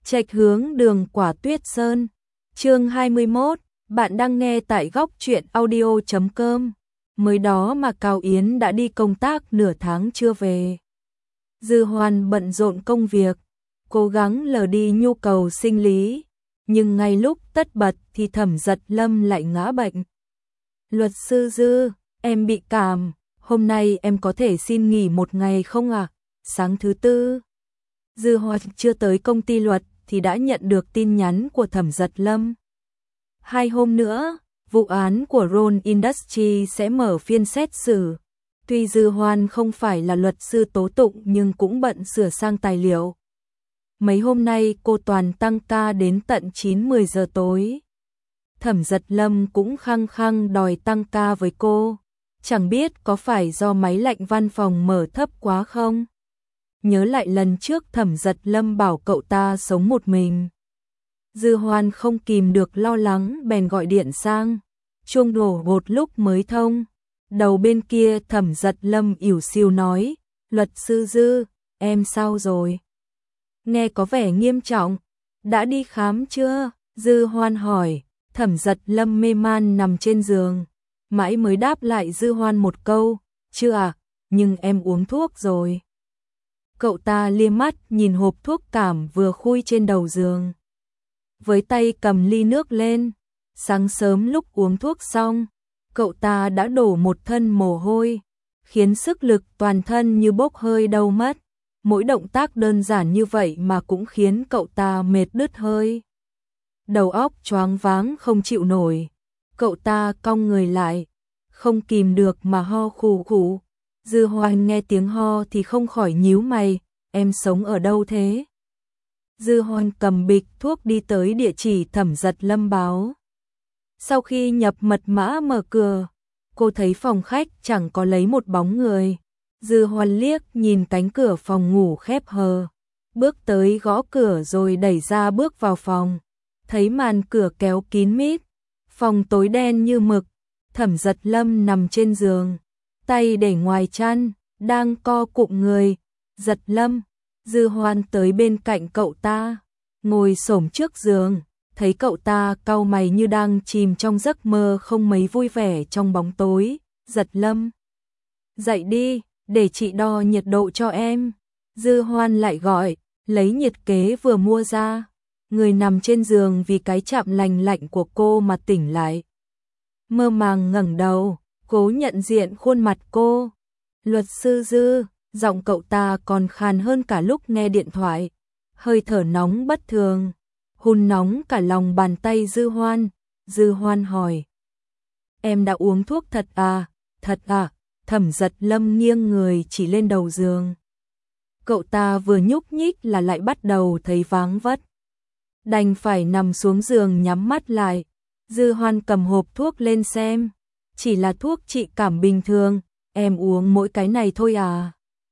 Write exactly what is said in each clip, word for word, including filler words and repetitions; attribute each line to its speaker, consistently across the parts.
Speaker 1: Trạch hướng đường Quả Tuyết Sơn. Chương hai mươi mốt, bạn đang nghe tại góc truyện audio chấm com. Mới đó mà Cao Yến đã đi công tác nửa tháng chưa về. Dư Hoan bận rộn công việc, cố gắng lờ đi nhu cầu sinh lý, nhưng ngay lúc tất bật thì Thẩm Giật Lâm lại ngã bệnh. Luật sư Dư, em bị cảm, hôm nay em có thể xin nghỉ một ngày không ạ? À? Sáng thứ tư, Dư Hoan chưa tới công ty luật thì đã nhận được tin nhắn của Thẩm Giật Lâm. Hai hôm nữa, vụ án của Ron Industries sẽ mở phiên xét xử. Tuy Dư Hoan không phải là luật sư tố tụng nhưng cũng bận sửa sang tài liệu. Mấy hôm nay cô toàn tăng ca đến tận chín mười giờ tối. Thẩm Giật Lâm cũng khăng khăng đòi tăng ca với cô. Chẳng biết có phải do máy lạnh văn phòng mở thấp quá không? Nhớ lại lần trước Thẩm Giật Lâm bảo cậu ta sống một mình. Dư Hoan không kìm được lo lắng bèn gọi điện sang. Chuông đổ một lúc mới thông. Đầu bên kia Thẩm Giật Lâm ỉu xìu nói, luật sư Dư, em sao rồi? Nghe có vẻ nghiêm trọng, đã đi khám chưa? Dư Hoan hỏi. Thẩm Giật Lâm mê man nằm trên giường, mãi mới đáp lại Dư Hoan một câu, chưa à, nhưng em uống thuốc rồi. Cậu ta liếc mắt nhìn hộp thuốc cảm vừa khui trên đầu giường. Với tay cầm ly nước lên, sáng sớm lúc uống thuốc xong, cậu ta đã đổ một thân mồ hôi, khiến sức lực toàn thân như bốc hơi đâu mất. Mỗi động tác đơn giản như vậy mà cũng khiến cậu ta mệt đứt hơi. Đầu óc choáng váng không chịu nổi, cậu ta cong người lại, không kìm được mà ho khù khù. Dư Hoan nghe tiếng ho thì không khỏi nhíu mày, em sống ở đâu thế? Dư Hoan cầm bịch thuốc đi tới địa chỉ Thẩm Giật Lâm báo. Sau khi nhập mật mã mở cửa, cô thấy phòng khách chẳng có lấy một bóng người. Dư Hoan liếc nhìn cánh cửa phòng ngủ khép hờ, bước tới gõ cửa rồi đẩy ra bước vào phòng. Thấy màn cửa kéo kín mít, phòng tối đen như mực, Thẩm Giật Lâm nằm trên giường, tay để ngoài chăn, đang co cụm người. Giật Lâm, Dư Hoan tới bên cạnh cậu ta, ngồi xổm trước giường, thấy cậu ta cau mày như đang chìm trong giấc mơ không mấy vui vẻ trong bóng tối. Giật Lâm, dậy đi, để chị đo nhiệt độ cho em. Dư Hoan lại gọi, lấy nhiệt kế vừa mua ra. Người nằm trên giường vì cái chạm lành lạnh của cô mà tỉnh lại. Mơ màng ngẩng đầu, cố nhận diện khuôn mặt cô. Luật sư Dư, giọng cậu ta còn khàn hơn cả lúc nghe điện thoại. Hơi thở nóng bất thường, hun nóng cả lòng bàn tay Dư Hoan. Dư Hoan hỏi, em đã uống thuốc thật à? Thật à? Thẩm Giật Lâm nghiêng người chỉ lên đầu giường. Cậu ta vừa nhúc nhích là lại bắt đầu thấy váng vất, đành phải nằm xuống giường nhắm mắt lại. Dư Hoan cầm hộp thuốc lên xem, chỉ là thuốc trị cảm bình thường, em uống mỗi cái này thôi à?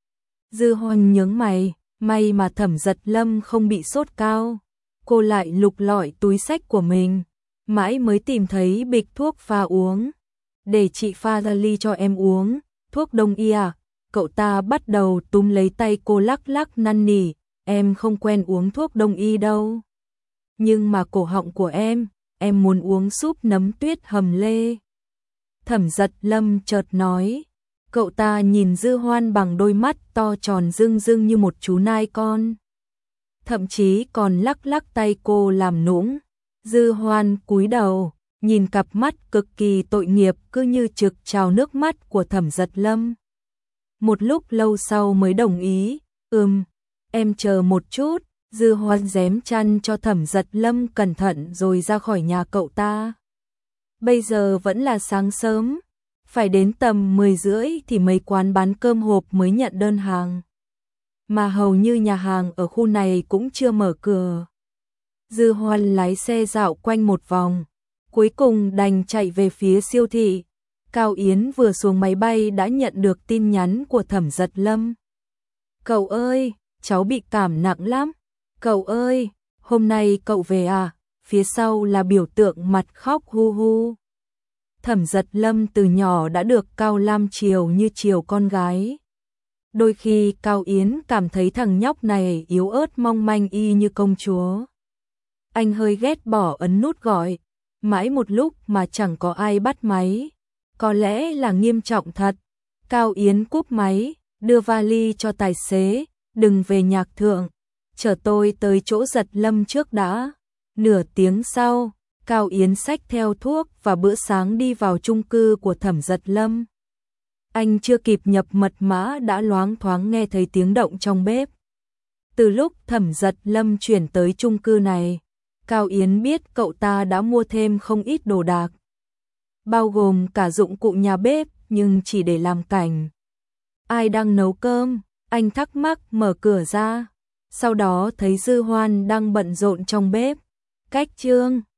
Speaker 1: Dư Hoan nhướng mày, may mà Thẩm Giật Lâm không bị sốt cao. Cô lại lục lọi túi xách của mình, mãi mới tìm thấy bịch thuốc pha uống. Để chị pha ra ly cho em uống. Thuốc đông y à? Cậu ta bắt đầu túm lấy tay cô lắc lắc năn nỉ, em không quen uống thuốc đông y đâu. Nhưng mà cổ họng của em, em muốn uống súp nấm tuyết hầm lê. Thẩm Giật Lâm chợt nói. Cậu ta nhìn Dư Hoan bằng đôi mắt to tròn rưng rưng như một chú nai con. Thậm chí còn lắc lắc tay cô làm nũng. Dư Hoan cúi đầu, nhìn cặp mắt cực kỳ tội nghiệp cứ như trực trào nước mắt của Thẩm Giật Lâm. Một lúc lâu sau mới đồng ý, ừm, em chờ một chút. Dư Hoan giém chăn cho Thẩm Giật Lâm cẩn thận rồi ra khỏi nhà cậu ta. Bây giờ vẫn là sáng sớm, phải đến tầm mười rưỡi thì mấy quán bán cơm hộp mới nhận đơn hàng. Mà hầu như nhà hàng ở khu này cũng chưa mở cửa. Dư Hoan lái xe dạo quanh một vòng, cuối cùng đành chạy về phía siêu thị. Cao Yến vừa xuống máy bay đã nhận được tin nhắn của Thẩm Giật Lâm. Cậu ơi, cháu bị cảm nặng lắm. Cậu ơi, hôm nay cậu về à? Phía sau là biểu tượng mặt khóc hu hu. Thẩm Giật Lâm từ nhỏ đã được Cao Lam chiều như chiều con gái. Đôi khi Cao Yến cảm thấy thằng nhóc này yếu ớt mong manh y như công chúa. Anh hơi ghét bỏ ấn nút gọi, mãi một lúc mà chẳng có ai bắt máy. Có lẽ là nghiêm trọng thật. Cao Yến cúp máy, đưa vali cho tài xế, đừng về nhạc thượng, chở tôi tới chỗ Giật Lâm trước đã. Nửa tiếng sau, Cao Yến xách theo thuốc và bữa sáng đi vào chung cư của Thẩm Giật Lâm. Anh chưa kịp nhập mật mã đã loáng thoáng nghe thấy tiếng động trong bếp. Từ lúc Thẩm Giật Lâm chuyển tới chung cư này, Cao Yến biết cậu ta đã mua thêm không ít đồ đạc, bao gồm cả dụng cụ nhà bếp nhưng chỉ để làm cảnh. Ai đang nấu cơm? Anh thắc mắc mở cửa ra, sau đó thấy Dư Hoan đang bận rộn trong bếp. Cách Trương